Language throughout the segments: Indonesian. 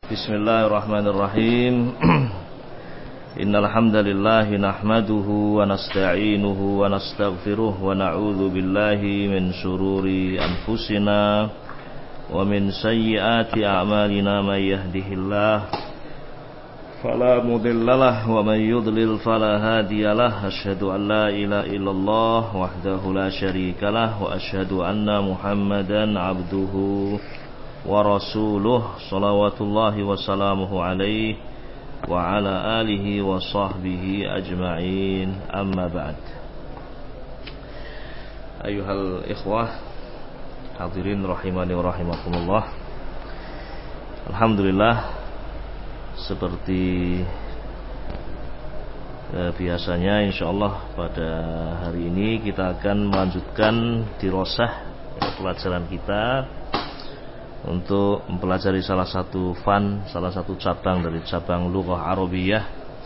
Bismillahirrahmanirrahim. Innal hamdalillah nahmaduhu wa nasta'inuhu wa nastaghfiruh wa na'udzu billahi min shururi anfusina wa min sayyiati a'malina may yahdihillah fala mudhillalah wa may yudlil fala hadiyalah. Asyhadu an la ilaha illallah wahdahu la syarikalah wa asyhadu anna Muhammadan abduhu wa rasuluh salawatullahi wa salamuhu alaihi wa ala alihi wa sahbihi ajma'in, amma ba'd. Ayuhal ikhwah hadirin rahimani wa rahimakumullah. Alhamdulillah, seperti biasanya insyaallah pada hari ini kita akan melanjutkan dirosah pelajaran kita untuk mempelajari salah satu cabang dari cabang lughah Arabiyah,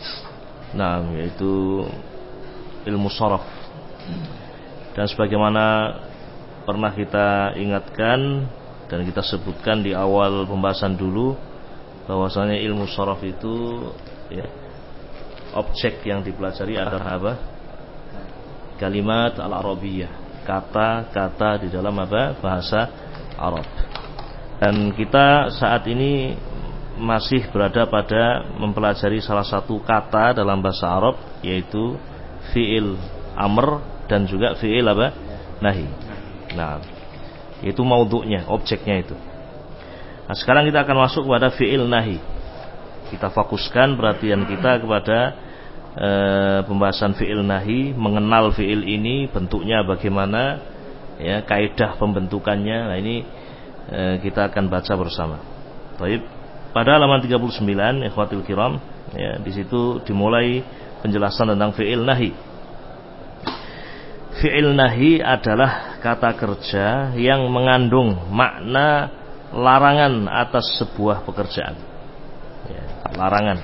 yaitu ilmu sharaf. Dan sebagaimana pernah kita ingatkan dan kita sebutkan di awal pembahasan dulu, bahwasanya ilmu sharaf itu objek yang dipelajari adalah apa? Kalimat al-Arabiyah, kata-kata di dalam bahasa Arab. Dan kita saat ini masih berada pada mempelajari salah satu kata dalam bahasa Arab, yaitu fi'il amr dan juga fi'il nahi. Itu maudhu'nya, objeknya itu. Sekarang kita akan masuk kepada fi'il nahi. Kita fokuskan perhatian kita kepada pembahasan fi'il nahi, mengenal fi'il ini, bentuknya bagaimana, kaidah pembentukannya. Ini kita akan baca bersama. Baik, pada halaman 39 ikhwatul kiram, di situ dimulai penjelasan tentang fi'il nahi. Fi'il nahi adalah kata kerja yang mengandung makna larangan atas sebuah pekerjaan. Larangan.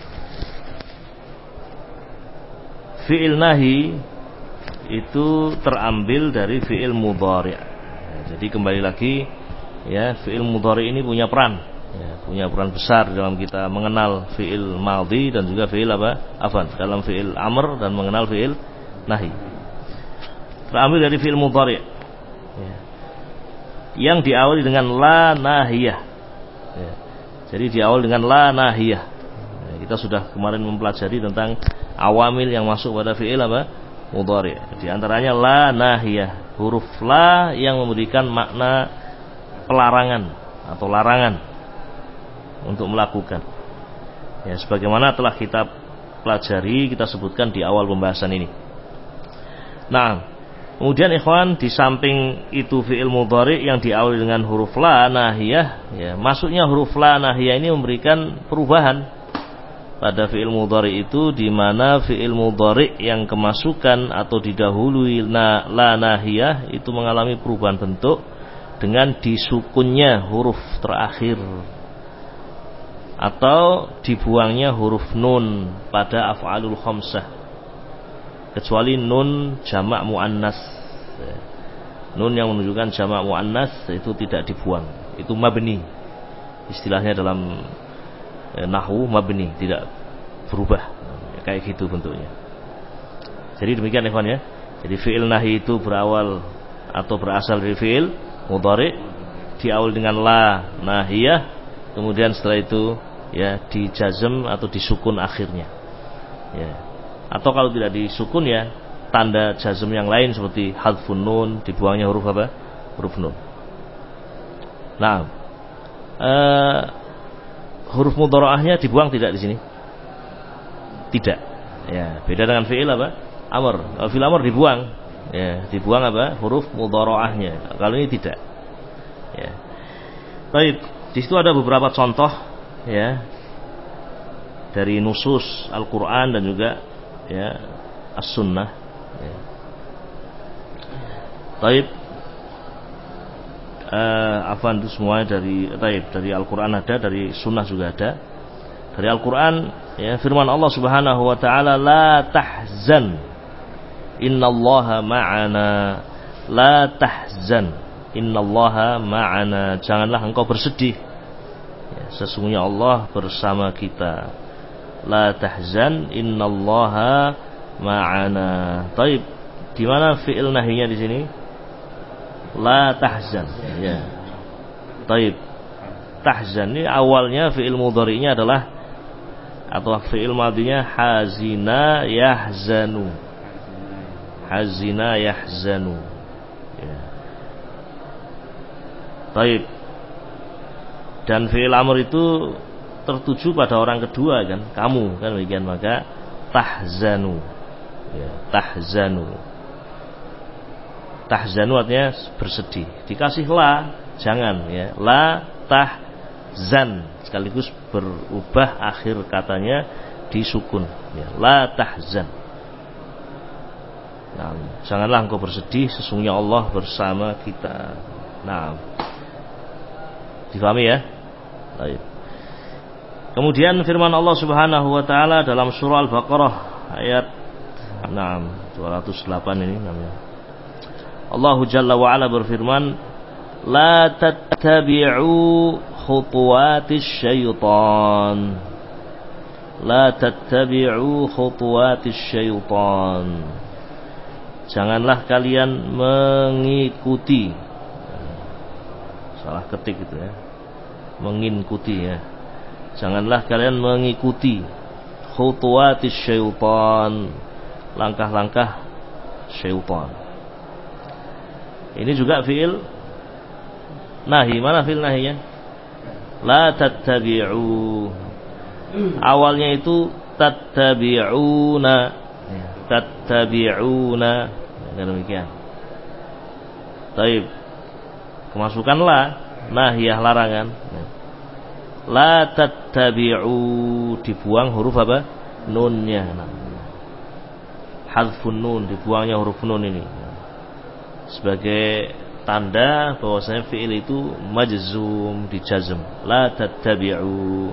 Fi'il nahi itu terambil dari fi'il mudhari'. Jadi kembali lagi, fi'il mudhari' ini punya peran besar dalam kita mengenal fi'il madhi dan juga fi'il dalam fi'il amr dan mengenal fi'il nahi. Terambil dari fi'il mudhari' yang diawali dengan la nahiyah. Jadi diawali dengan la nahiyah. Kita sudah kemarin mempelajari tentang awamil yang masuk pada fi'il mudhari'. Di antaranya la nahiyah, huruf la yang memberikan makna pelarangan atau larangan untuk melakukan. Sebagaimana telah kita pelajari, kita sebutkan di awal pembahasan ini. Kemudian ikhwan, di samping itu fi'il mudhari' yang diawali dengan huruf la nahiyah, masuknya huruf la nahiyah ini memberikan perubahan pada fi'il mudhari' itu, di mana fi'il mudhari' yang kemasukan atau didahului la nahiyah itu mengalami perubahan bentuk dengan disukunnya huruf terakhir atau dibuangnya huruf nun pada af'alul khamsah, kecuali nun jamak muannas. Nun yang menunjukkan jamak muannas itu tidak dibuang, itu mabni. Istilahnya dalam nahwu mabni, tidak berubah, kayak gitu bentuknya. Jadi demikian ikhwan. Jadi fi'il nahi itu berawal atau berasal dari fi'il mudhari', diawali dengan la nahiyah, kemudian setelah itu dijazm atau disukun akhirnya. Atau kalau tidak disukun, tanda jazm yang lain seperti hadfun nun, dibuangnya huruf huruf nun. Huruf mudhara'ahnya dibuang tidak di sini? Tidak. Beda dengan fi'il amr. Kalau fi'il amr dibuang. Dibuang huruf mudhara'ahnya. Kalau ini tidak. Baik, di situ ada beberapa contoh dari nusus Al-Qur'an dan juga As-Sunnah. Baik. Itu semua dari Al-Qur'an ada, dari Sunnah juga ada. Dari Al-Qur'an, firman Allah Subhanahu wa taala, la tahzan innallaha ma'ana. La tahzan innallaha ma'ana, janganlah engkau bersedih. sesungguhnya Allah bersama kita. La tahzan innallaha ma'ana. Taib, di mana fi'il nahinya di sini? La tahzan. Ya. Taib. Tahzan ini awalnya fi'il mudhari'nya adalah atau fi'il madhinya hazina yahzanu. Hazina yahzanu. Ya. Taib. Dan fi'il amr itu tertuju pada orang kedua kan, kamu kan demikian, maka tahzanu. Ya, tahzanu. Tahzanu artinya bersedih. Dikasih la, jangan ya. La tahzan, sekaligus berubah akhir katanya disukun ya. La tahzan. Nah, janganlah engkau bersedih, sesungguhnya Allah bersama kita. Nah, difahami ya? Baik. Kemudian firman Allah Subhanahu wa taala dalam surah Al-Baqarah ayat 208 ini namanya. Allah Jalla wa Ala berfirman, "La tattabi'u khutuwatis syaitan." La tattabi'u khutuwatis syaitan. Janganlah kalian mengikuti. Salah ketik itu ya. Mengikuti ya. Janganlah kalian mengikuti khutuwatis syaitan, langkah-langkah syaitan. Ini juga fi'il nahi. Mana fi'il nahinya? La tattabi'u. Awalnya itu tattabi'una. Tattabi'una. Demikian. Taib. Kemasukan la, nahiyah larangan. La tattabi'u, dibuang huruf apa? Nunnya. Hadfun nun, dibuangnya huruf nun ini. Sebagai tanda bahwasanya fi'il itu majzum, dijazm. La tattabi'u.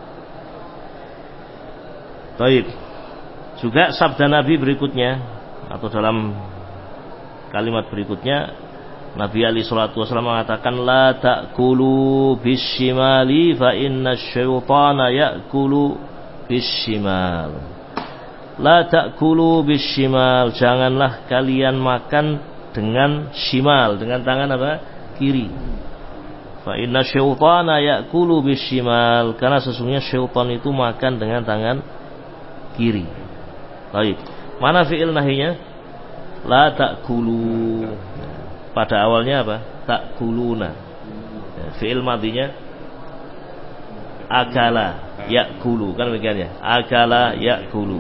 Baik. Juga sabda Nabi berikutnya atau dalam kalimat berikutnya Nabi alaihi salatu wasallam mengatakan la ta'kulu bisyimali fa inna syaitana ya'kulu bisyimal. La ta'kulu bisyimal, janganlah kalian makan dengan shimal, dengan tangan apa? Kiri. Fa inna syaitana ya'kulu bisyimal, karena sesungguhnya syaitan itu makan dengan tangan kiri. Baik. Mana fi'il nahinya? La ta'kulu. Pada awalnya apa? Ta'kuluna. Fi'il madhinya akala ya'kulu, kan demikian ya. Akala ya'kulu.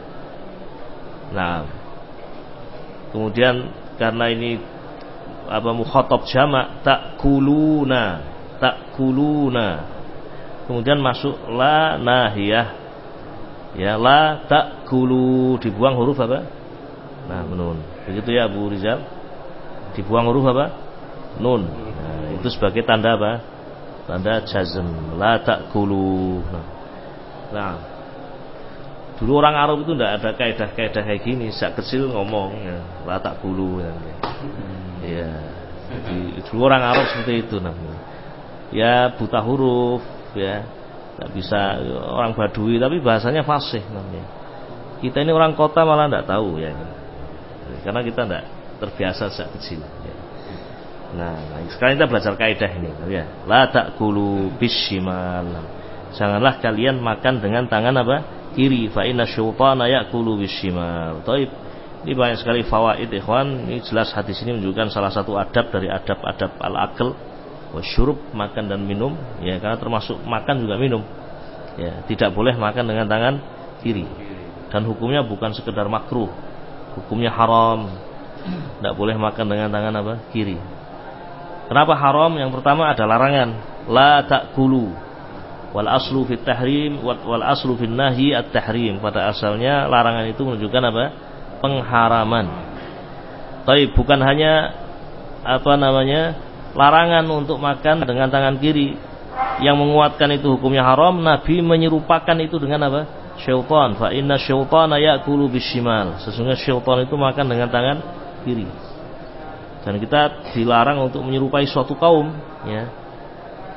Nah. Kemudian karena ini apa mukhatab jamak, ta'kuluna. Ta'kuluna. Kemudian masuk la nahiyah. Ya, la ta'kulu, dibuang huruf apa? Nah, nun. Begitu ya Abu Rizal? Dibuang huruf apa? Nun. Nah, itu sebagai tanda apa? Tanda jazm. La ta'kulu. Nah, dulu orang Arab itu tidak ada kaidah-kaidah kayak gini. Sejak kecil ngomong ya, la ta'kulu. Ya. Jadi dulu orang Arab seperti itu namanya. Ya buta huruf, ya. Tidak bisa orang Badui, tapi bahasanya fasih namanya. Kita ini orang kota malah tidak tahu ya. Karena kita tidak terbiasa sejak kecil ya. Nah, sekarang kita belajar kaidah ini ya. La ta'kulu bisyimal. Janganlah kalian makan dengan tangan apa? Kiri. Fa inna syaitana ya'kulu bisyimal. Taib. Ini banyak sekali fawaid ikhwan. Ini jelas hadis ini menunjukkan salah satu adab dari adab-adab al-aql wasyurub, makan dan minum ya, karena termasuk makan juga minum. Ya, tidak boleh makan dengan tangan kiri. Dan hukumnya bukan sekedar makruh. Hukumnya haram. Tidak boleh makan dengan tangan apa? Kiri. Kenapa haram? Yang pertama ada larangan, la ta'kulu. Wal aslu fit tahrim wal aslu fin nahyi at-tahrim. Pada asalnya larangan itu menunjukkan apa? Pengharaman. Tapi bukan hanya apa namanya? Larangan untuk makan dengan tangan kiri. Yang menguatkan itu hukumnya haram, Nabi menyerupakan itu dengan apa? Syaitan. Fa inna syaitana ya'kulu bisyimal. Sesungguhnya syaitan itu makan dengan tangan kiri. Dan kita dilarang untuk menyerupai suatu kaum ya.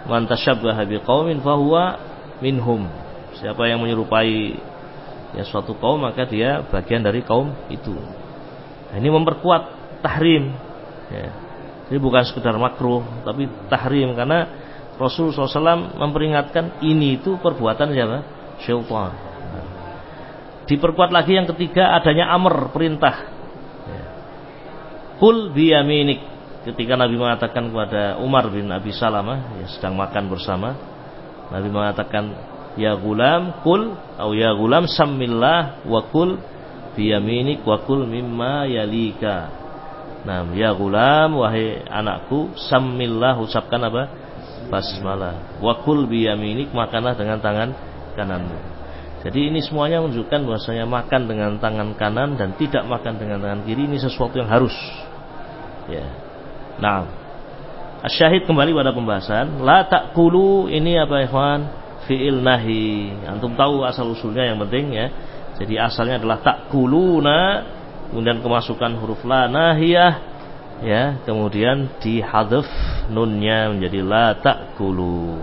Man tasyabbaha biqaumin fahuwa minhum. Siapa yang menyerupai ya suatu kaum maka dia bagian dari kaum itu. Nah, ini memperkuat tahrim. Ya. Jadi bukan sekedar makruh, tapi tahrim karena Rasulullah SAW memperingatkan ini itu perbuatan siapa? Syaitan. Nah. Diperkuat lagi yang ketiga adanya amr, perintah. Ya. Kul biyaminik. Ketika Nabi mengatakan kepada Umar bin Abi Salamah, ya, sedang makan bersama, Nabi mengatakan, ya gulam kul atau ya gulam sammillah wa kul biyaminik wa kul mimma yalika. Nah, ya gulam wahai anakku, sammillah ucapkan apa? Basmalah. Wa kul biyaminik makanlah dengan tangan kananmu. Jadi ini semuanya menunjukkan bahwasanya makan dengan tangan kanan dan tidak makan dengan tangan kiri ini sesuatu yang harus. Ya. Nah, asyahid kembali pada pembahasan la ta'kulu ini apa ikhwan? Fi'il nahi. Antum tahu asal usulnya yang penting ya. Jadi asalnya adalah ta'kuluna, kemudian kemasukan huruf la nahiyah ya, kemudian dihadzaf nunnya menjadi la ta'kulu.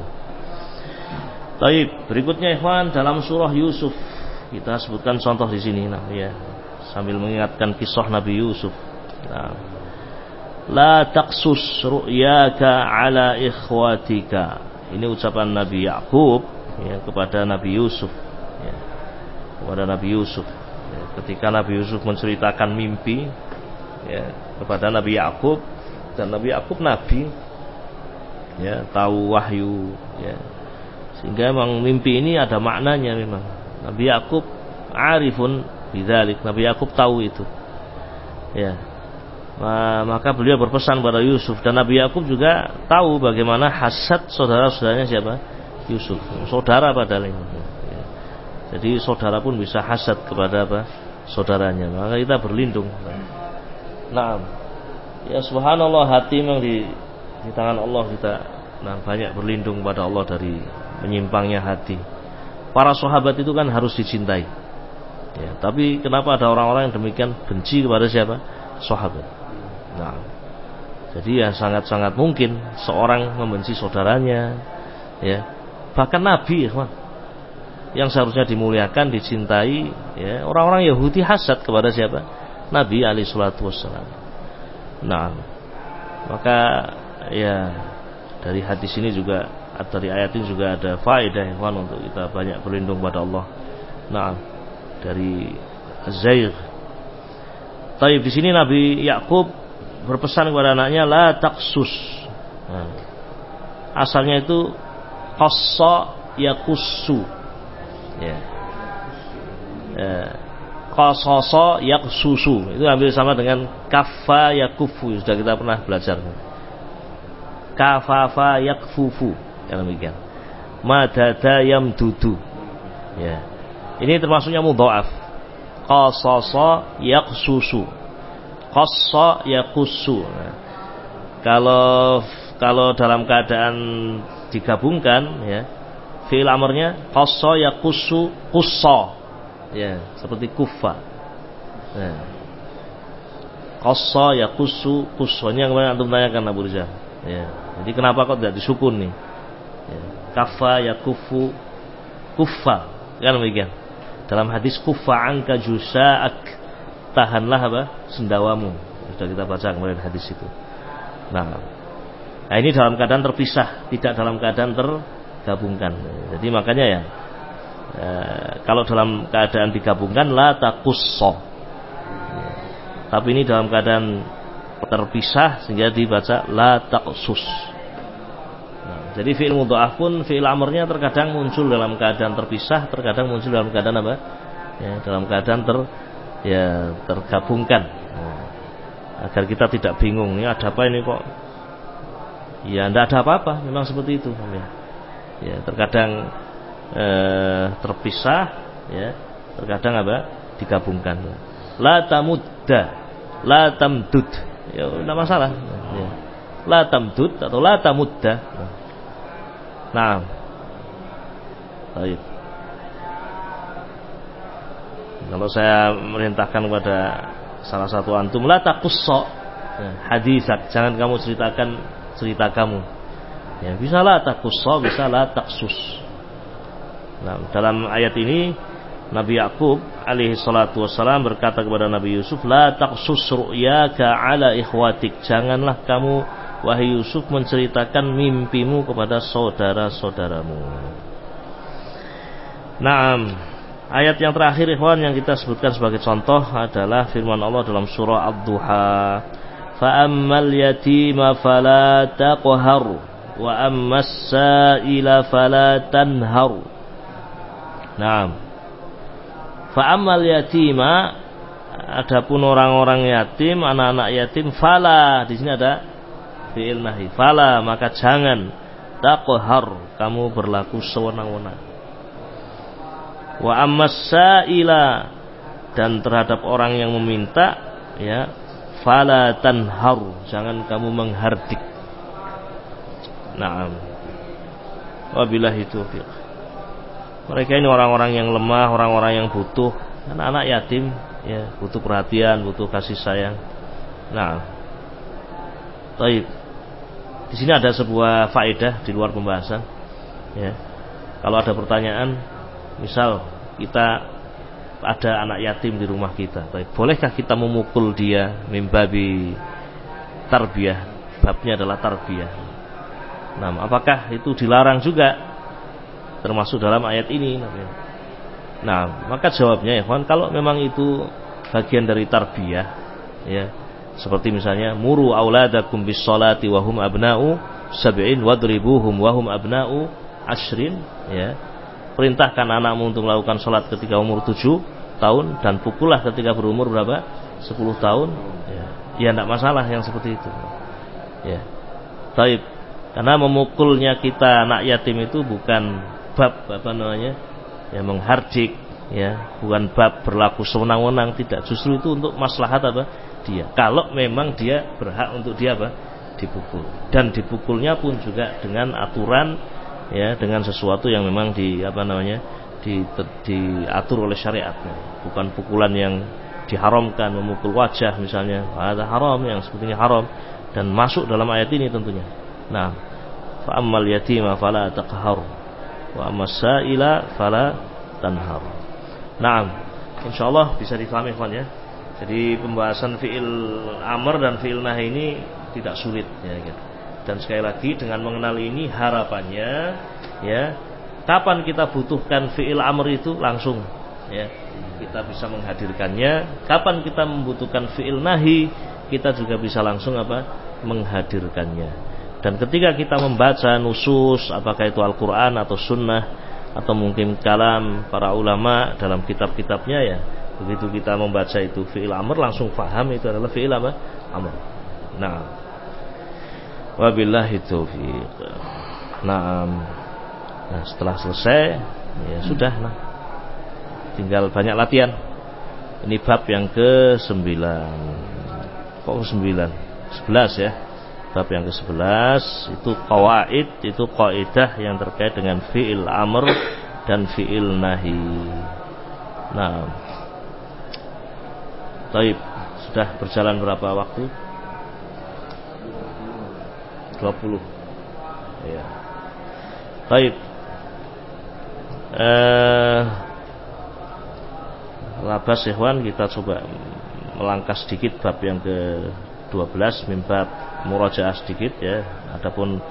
Baik, berikutnya ikhwan dalam surah Yusuf. Kita sebutkan contoh di sini nah ya, sambil mengingatkan kisah Nabi Yusuf. Nah, la taqsus ru'yaka ala ikhwatika. Ini ucapan Nabi Yakub ya, kepada Nabi Yusuf ya, kepada Nabi Yusuf ya, ketika Nabi Yusuf menceritakan mimpi ya, kepada Nabi Yakub, dan Nabi Yakub Nabi ya, tahu wahyu ya, sehingga memang mimpi ini ada maknanya. Memang Nabi Yakub arifun bidzalik, Nabi Yakub tahu itu ya. Maka beliau berpesan pada Yusuf, dan Nabi Yakub juga tahu bagaimana hasad saudara-saudaranya siapa? Yusuf, saudara padahal ini. Jadi saudara pun bisa hasad kepada apa? Saudaranya. Maka kita berlindung. Nah, ya subhanallah, hati memang di tangan Allah kita. Nah, banyak berlindung pada Allah dari menyimpangnya hati. Para sahabat itu kan harus dicintai. Ya, tapi kenapa ada orang-orang yang demikian benci kepada siapa? Sahabat. Nah, jadi ya sangat-sangat mungkin seorang membenci saudaranya, ya. Bahkan Nabi, yang seharusnya dimuliakan, dicintai, ya. Orang-orang Yahudi hasad kepada siapa? Nabi alaihi salatu wassalam. Nah, maka ya dari hadis ini juga, dari ayat ini juga ada faedah untuk kita banyak berlindung pada Allah. Nah, dari Az-Zaygh. Tapi di sini Nabi Yakub berpesan kepada anaknya la taqsus. Nah, asalnya itu qassa yaqussu. Ya. Qasasa yaqsusu. Itu hampir sama dengan kaffa yakufu. Sudah kita pernah belajar. Kafafa yakfufu. Yang demikian. Madada yamdudu. Ya. Ini termasuknya mudha'af. Qasasa yaqsusu. Qassa yaqussu. Nah, kalau dalam keadaan digabungkan ya, fi'il amrnya qassa yaqussu qussa. Ya, seperti kuffa. Nah, qassa yaqussu qussanya kemarin antum tanyakan Abu Rizal. Ya, jadi kenapa kok tidak disukun nih? Ya, kaffa yakufu kuffa. Kan demikian. Dalam hadis kuffa anka jusa'ak, tahanlah apa? Sendawamu. Sudah kita baca kemarin hadis itu. Nah, ini dalam keadaan terpisah, tidak dalam keadaan tergabungkan. Jadi makanya ya, kalau dalam keadaan digabungkan la taqussa. Tapi ini dalam keadaan terpisah sehingga dibaca la taqsus. Nah, jadi fi'il mudha'af pun fi'il amrnya terkadang muncul dalam keadaan terpisah, terkadang muncul dalam keadaan apa? Ya, dalam keadaan tergabungkan. Nah, agar kita tidak bingung, ini ada apa ini kok? Ya, tidak ada apa-apa, memang seperti itu. Ya, terkadang terpisah, ya, terkadang apa? Digabungkan. La tamudda, la tamdud, ya, tidak masalah. Ya. La tamdud atau la tamudda. Nah, baik. Kalau saya merintahkan kepada salah satu antum la taqussa hadisak, jangan kamu ceritakan cerita kamu. Ya, bisa la taqussa, bisa la taqsus. Nah, dalam ayat ini Nabi Yakub alaihi salatu wassalam berkata kepada Nabi Yusuf, la taqsus ru'yaka ala ikhwatik. Janganlah kamu wahai Yusuf menceritakan mimpimu kepada saudara-saudaramu. Naam. Ayat yang terakhir ikhwan yang kita sebutkan sebagai contoh adalah firman Allah dalam surah Ad-Duha. Fa ammal yatima fala taqhar wa ammas sa'ila fala tanhar. Naam. Fa ammal yatima, adapun orang-orang yatim, anak-anak yatim, fala, di sini ada fi'il nahi. Fala, maka jangan taqhar, kamu berlaku sewenang-wenang. Wa ammas sa'ila, dan terhadap orang yang meminta, ya, fala tanhar, jangan kamu menghardik. Naam. Wabillahi taufiq. Mereka ini orang-orang yang lemah, orang-orang yang butuh, anak-anak yatim, ya, butuh perhatian, butuh kasih sayang. Nah, baik. Di sini ada sebuah faedah di luar pembahasan. Ya, kalau ada pertanyaan, misal kita ada anak yatim di rumah kita, baik, bolehkah kita memukul dia mimbabi tarbiyah? Babnya adalah tarbiyah. Nah, apakah itu dilarang juga termasuk dalam ayat ini? Nah, maka jawabnya ya kawan, kalau memang itu bagian dari tarbiyah, ya, seperti misalnya muru auladakum bis sholati wa hum abna'u sab'in wadribuhum wa hum abna'u ashrin, ya, perintahkan anakmu untuk melakukan sholat ketika umur 7 tahun dan pukullah ketika berumur berapa? 10 tahun. Ya, tidak masalah yang seperti itu. Ya, baik. Karena memukulnya kita anak yatim itu bukan bab apa namanya, ya, menghardik, ya, bukan bab berlaku sewenang-wenang, tidak. Justru itu untuk maslahat apa? Dia. Kalau memang dia berhak untuk dia apa? Dipukul. Dan dipukulnya pun juga dengan aturan, ya, dengan sesuatu yang memang diatur oleh syariatnya, bukan pukulan yang diharamkan, memukul wajah misalnya, ada haram, yang sepertinya haram dan masuk dalam ayat ini tentunya. Nah, fa ammal yatima fala taqhar wa ammas sa'ila fala tanhar. Naam, insyaallah bisa difahami kawan ya. Jadi pembahasan fi'il amr dan fi'il nahi ini tidak sulit, ya, gitu. Dan sekali lagi dengan mengenal ini harapannya, ya, kapan kita butuhkan fi'il amr itu langsung, ya, kita bisa menghadirkannya. Kapan kita membutuhkan fi'il nahi, kita juga bisa langsung apa? Menghadirkannya. Dan ketika kita membaca nusus, apakah itu Al-Quran atau Sunnah atau mungkin kalam para ulama dalam kitab-kitabnya, ya, begitu kita membaca itu fi'il amr langsung faham itu adalah fi'il apa? Amr. Nah, wabillahi taufiq. Nah, setelah selesai, ya sudah, nah, tinggal banyak latihan. Ini bab yang ke-9. Kok ke-9? 11 ya. Bab yang ke-11 itu qawaid, itu kaidah yang terkait dengan fi'il amr dan fi'il nahi. Nah, baik, sudah berjalan berapa waktu? 20. Ya. Baik. Labas ikhwan, kita coba melangkah sedikit bab yang ke-12, mimbab murajaah sedikit, ya. Adapun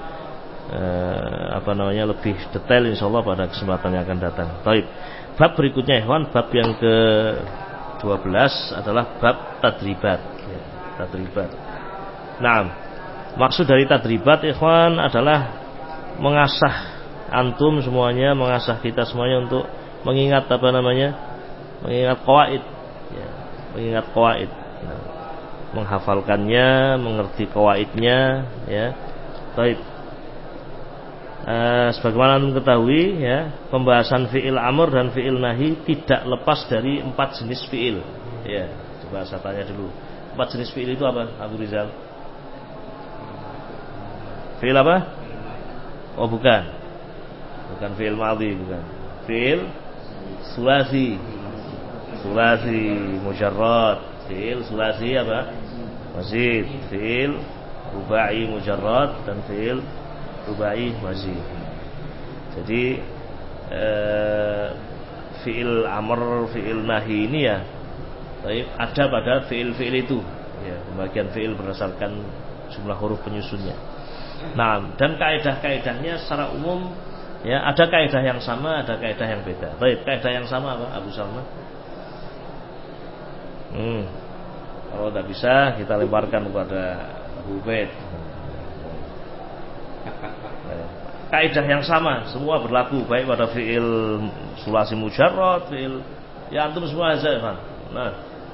lebih detail insyaallah pada kesempatan yang akan datang. Baik. Bab berikutnya ikhwan, bab yang ke-12 adalah bab tadribat, ya, tadribat. Nah, maksud dari tadribat ikhwan adalah mengasah antum semuanya, mengasah kita semuanya untuk mengingat mengingat qawaid, ya, mengingat qawaid. Nah, menghafalkannya, mengerti qawaidnya, ya. Baik. Sebagaimana antum ketahui, ya, pembahasan fi'il amr dan fi'il nahi tidak lepas dari 4 jenis fi'il. Ya, coba saya tanya dulu. 4 jenis fi'il itu apa, Abu Rizal? Fi'il apa? Oh, bukan. Bukan fi'il madhi, bukan. Fi'il sulasi. Sulasi mujarrad. Fi'il sulasi apa? Mazid. Fi'il rubai mujarrad dan fi'il rubai mazid. Jadi fi'il amr, fi'il nahi ini ya ada pada fi'il-fi'il itu ya, pembagian fi'il berdasarkan jumlah huruf penyusunnya. Nah, dan kaidah-kaidahnya secara umum ya, ada kaidah yang sama, ada kaidah yang beda. Baik, kaidah yang sama apa Abu Salma? Kalau tidak bisa kita lemparkan kepada Abu Ubaid. Kaidah yang sama semua berlaku baik pada fi'il sulasi mujarrad, fi'il ya antum semua aja, Pak. Nah,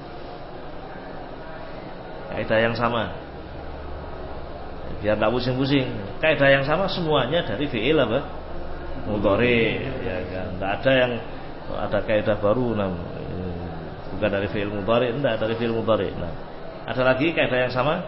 kaidah yang sama. Biar tak pusing-pusing. Kaidah yang sama semuanya dari fi'il apa? Mudhari, ya kan. Enggak ada yang ada kaidah baru bukan dari fi'il mudhari, enggak dari fi'il mudhari. Nah, ada lagi kaidah yang sama?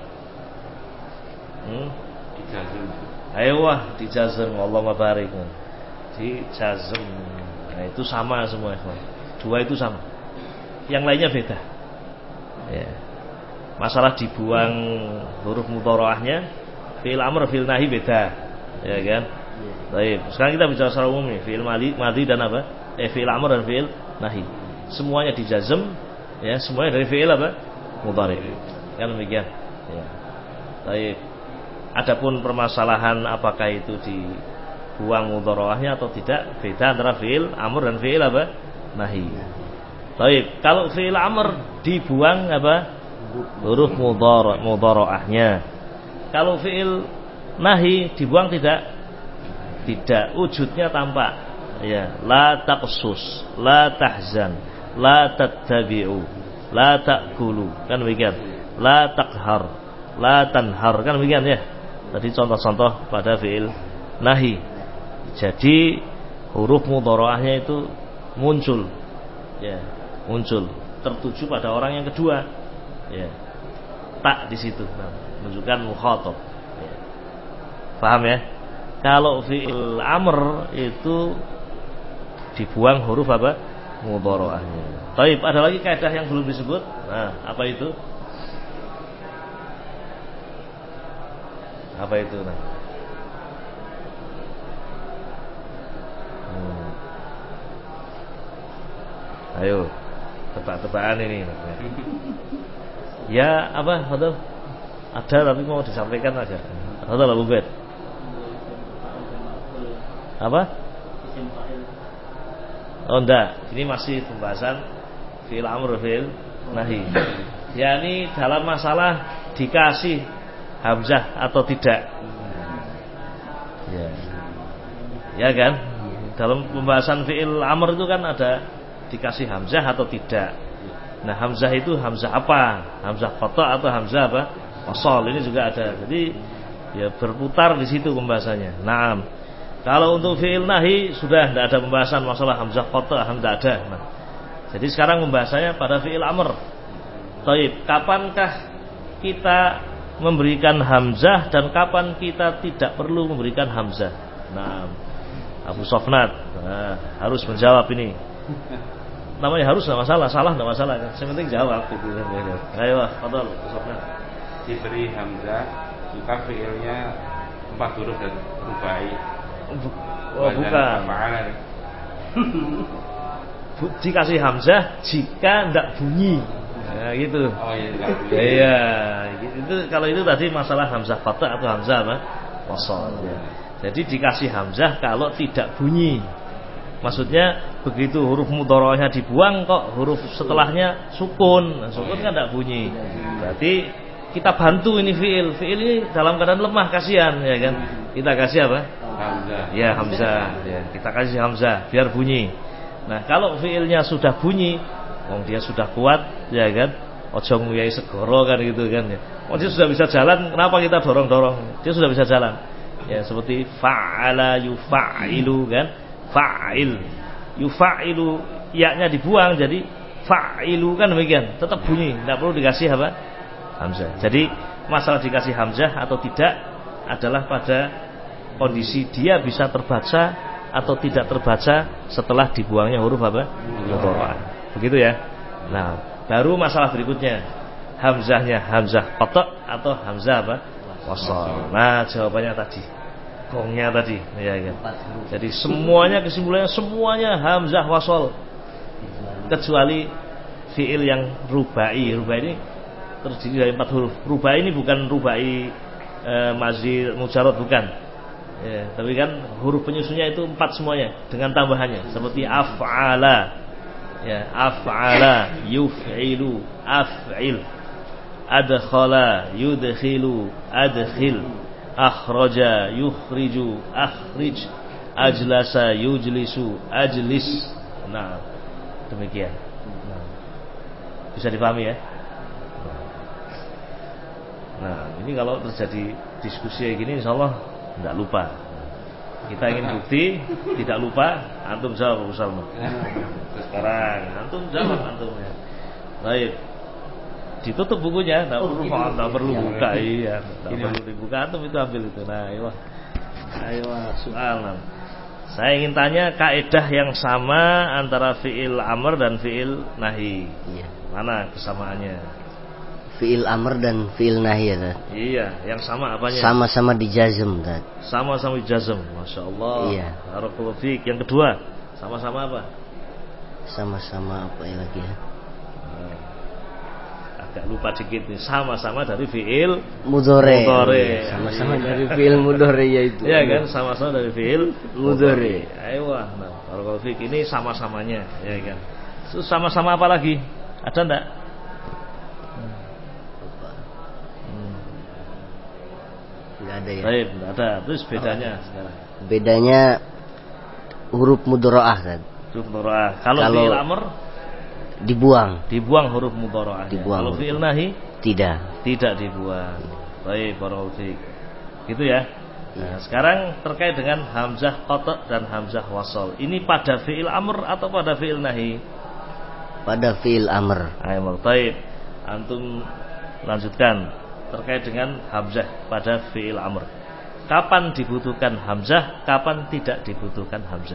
Ayo wah dijazm, Allahumma barik. Dijazm. Nah, itu sama semua, ikhwan. Dua itu sama. Yang lainnya beda. Ya. Masalah dibuang huruf mudharaahnya, fi'il amr, fi'il nahi beda. Ya kan? Baik. Sekarang kita bicara secara umum nih, fi'il madhi dan apa? Fi'il amr dan fi'il nahi. Semuanya dijazm, ya, semuanya dari fi'il apa? Mudhari. Kan demikian. Ya. Baik. Adapun permasalahan apakah itu dibuang mudharaahnya atau tidak, beda antara fi'il amr dan fi'il apa? Nahi. Baik, kalau fi'il amr dibuang apa? Huruf mudharaahnya. Kalau fi'il nahi dibuang tidak? Tidak, wujudnya tampak. Ya, la taqsus, la tahzan, la tattabi'u, la ta'kulu. Kan demikian. La taqhar, la tanhar. Kan demikian ya. Tadi contoh-contoh pada fi'il nahi. Jadi huruf mudharaahnya itu muncul. Ya, muncul tertuju pada orang yang kedua. Ya. Tak di situ. Nah, menunjukkan mukhatab. Ya. Paham ya? Kalau fi'il amr itu dibuang huruf apa? Mudharaahnya. Baik, ada lagi kaidah yang belum disebut. Nah, apa itu? Apa itu? Nah. Ayo, tebak-tebakan ini. Ya, apa? Betul. Ada tapi mau disampaikan aja. Betul, Abu Ubaid. Apa? Oh enggak, ini masih pembahasan fi'il amr fi'il nahi. Yani dalam masalah dikasih hamzah atau tidak. Ya. Ya kan? Dalam pembahasan fi'il amr itu kan ada dikasih hamzah atau tidak. Nah, hamzah itu hamzah apa? Hamzah qata' atau hamzah apa? Wasal. Ini juga ada. Jadi ya berputar di situ pembahasannya. Naam. Kalau untuk fi'il nahi sudah tidak ada pembahasan masalah hamzah qata', hamzah ada. Nah, jadi sekarang pembahasannya pada fi'il amr. Taib, kapankah kita memberikan hamzah dan kapan kita tidak perlu memberikan hamzah? Nah, Abu Sofnat harus menjawab ini. Namanya harus tidak masalah, salah tidak masalah kan. Yang penting jawab gitu. Ayo, fadhal Abu Sofnat. Diberi hamzah jika fi'ilnya 4 huruf dan rubai. Oh, bukan. Dikasih hamzah jika tidak bunyi. Nah, gitu. Oh iya, enggak bunyi. Iya, itu kalau itu tadi masalah hamzah qata' atau hamzah apa? Wasal. Ya. Jadi dikasih hamzah kalau tidak bunyi. Maksudnya begitu huruf mudharaahnya dibuang kok huruf setelahnya sukun. Nah, sukun kan tidak bunyi. Berarti kita bantu ini fi'il. Fi'il ini dalam keadaan lemah, kasihan ya kan. Kita kasih apa? Hamzah. Ya, hamzah. Ya, kita kasih hamzah biar bunyi. Nah, kalau fi'ilnya sudah bunyi, dia sudah kuat ya kan. Ojo nguyai segoro kan gitu kan ya. Dia sudah bisa jalan, kenapa kita dorong-dorong? Dia sudah bisa jalan. Ya, seperti fa'ala yufa'ilu kan. Fa'il. Yufa'ilu ya-nya dibuang jadi fa'ilu kan demikian. Tetap bunyi, tidak perlu dikasih apa? Hamzah. Jadi masalah dikasih hamzah atau tidak adalah pada kondisi dia bisa terbaca atau tidak terbaca setelah dibuangnya huruf apa? Mudharaah. Begitu ya. Nah, baru masalah berikutnya. Hamzahnya hamzah qata' atau hamzah apa? Wasal. Nah, jawabannya tadi. gongnya tadi, ya kan. Jadi semuanya kesimpulannya semuanya hamzah wasol kecuali fiil yang rubai. Rubai ini terdiri dari 4 huruf. Rubai ini bukan rubai mazid mujarrad, bukan. Ya, tapi kan huruf penyusunnya itu 4 semuanya dengan tambahannya seperti af'ala. Ya, af'ala, yuf'ilu, af'il. Adkhala, yudkhilu, adkhil. Akhraja, yukhriju, akhrij. Ajlasa, yujlisu, ajlis. Nah, demikian. Nah, bisa dipahami ya? Nah, ini kalau terjadi diskusi kayak gini insyaallah tidak lupa. Kita ingin bukti tidak lupa, antum jawab Ustaz. Sekarang antum jawab antumnya. Baik. Ditutup bukunya, enggak perlu buka, iya. Enggak perlu dibuka, antum itu ambil itu. Nah, ayo soal. Saya ingin tanya kaidah yang sama antara fiil amr dan fiil nahi. Iya. Mana kesamaannya? Fiil amr dan fiil nahi ya, Tad. Iya, yang sama apanya? Sama-sama dijazm, Tad. Sama-sama dijazm. Masya Allah. Iya. Barakallahu fiik. Yang kedua, sama-sama apa? Sama-sama apa ya lagi ya? Agak lupa dikit nih. Sama-sama dari fiil mudhari. Iya, sama-sama dari fiil mudhari yaitu. Iya kan, sama-sama dari fiil mudhari. Ayo, nah, barakallahu fiik ini sama-samanya, ya kan. Sama-sama apa lagi? Ada enggak? Enggak ada ya. Baik, enggak ada. Terus bedanya sekarang? Bedanya huruf mudharaah, Tad. Huruf mudharaah. Kalau fiil amr dibuang huruf mudharaah. Dibuang. Kalau fiil nahi tidak dibuang. Baik, barakallahu fiik. Gitu ya. Nah, sekarang terkait dengan hamzah qata' dan hamzah wasal. Ini pada fiil amr atau pada fiil nahi? Pada fiil amr. Ayo, baik. Antum lanjutkan terkait dengan hamzah pada fiil amr. Kapan dibutuhkan hamzah, kapan tidak dibutuhkan hamzah?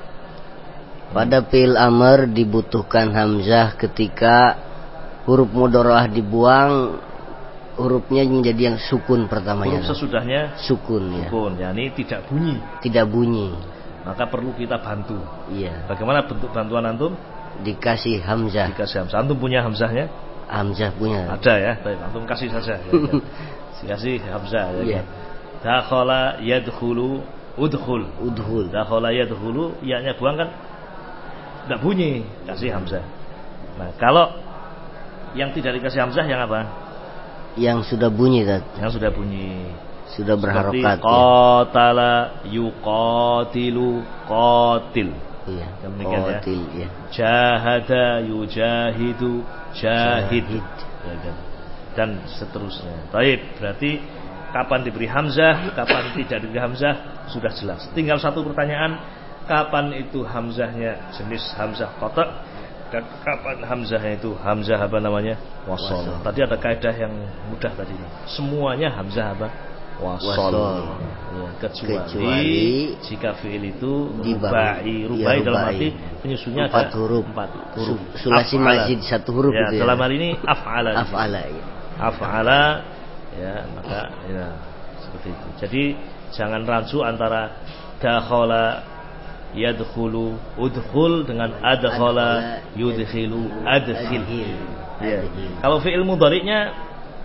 Pada fiil amr dibutuhkan hamzah ketika huruf mudharaah dibuang, hurufnya menjadi yang sukun pertamanya. Huruf sesudahnya sukun ya. Sukun, yakni tidak bunyi. Tidak bunyi. Maka perlu kita bantu. Iya. Bagaimana bentuk bantuan antum? Dikasih hamzah. Dikasih hamzah. Antum punya hamzahnya? Hamzah punya. Ada ya. Baik, antum kasih saja. Ya, kan? Kasih hamzah. Ya, iya. Kan? Dakhala yadkhulu udkhul. Dakhala yadkhulu, ya-nya buang kan? Tidak bunyi. Kasih hamzah. Nah, kalau yang tidak dikasih hamzah yang apa? Yang sudah bunyi, Tad. Yang sudah bunyi. Sudah berharokat. Qatala yuqatilu qatil. Iya. Demikian qatil, ya. Jahada yujahidu jahid. Ya kan? Dan seterusnya. Baik, berarti kapan diberi hamzah, kapan tidak diberi hamzah sudah jelas. Tinggal satu pertanyaan, kapan itu hamzahnya jenis hamzah qata' dan kapan hamzahnya itu hamzah apa namanya? Wasol. Tadi ada kaidah yang mudah tadi. Semuanya hamzah apa? Wasol. Ya, kecuali jika fiil itu rubai dalam arti penyusunnya ada 4 huruf. 4 huruf. Sulasi mazid 1 huruf ya, gitu ya. dalam hal ini af'ala. Ya. Af'ala ya, maka ya seperti itu. Jadi jangan rancu antara dakhala yadkhulu udkhul dengan adkhala yudkhilu adkhil. Ya. Kalau fiil mudhari'nya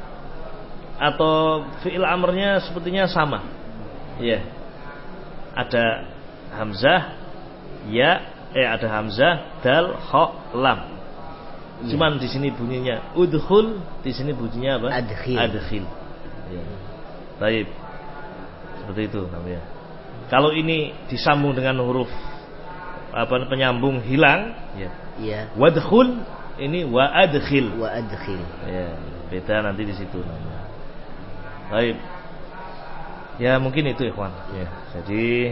atau fiil amrnya sepertinya sama. Ya. Ada hamzah ada hamzah dal kha lam. Cuman di sini bunyinya udkhul, di sini bunyinya apa? Adkhil. Ya. Baik. Seperti itu namanya. Kalau ini disambung dengan huruf penyambung hilang, ya. Iya. Wadkhul ini wa adkhil. Ya, beda nanti di situ namanya. Baik. Ya, mungkin itu ikhwan. Ya. Jadi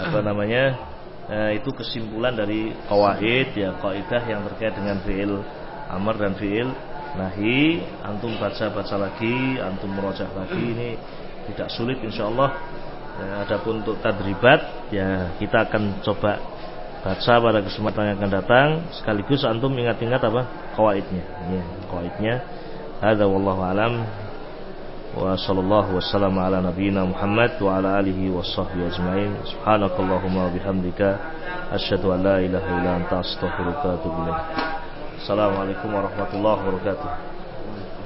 itu kesimpulan dari qawaid ya, kaidah yang terkait dengan fiil amr dan fiil nahi. Antum baca lagi, antum murojaah lagi, ini tidak sulit insyaallah. Ya, adapun untuk tadribat ya kita akan coba baca pada kesempatan yang akan datang, sekaligus antum ingat-ingat apa qawaidnya. Ya, qawaidnya. Hadza wallahu alam. wa sallallahu wasallam ala nabiyyina Muhammad wa ala alihi washabbihi ajmain. Subhanakallahumma wa bihamdika asyhadu an la ilaha illa anta astaghfiruka wa atubu ilaik. Assalamualaikum warahmatullahi wabarakatuh.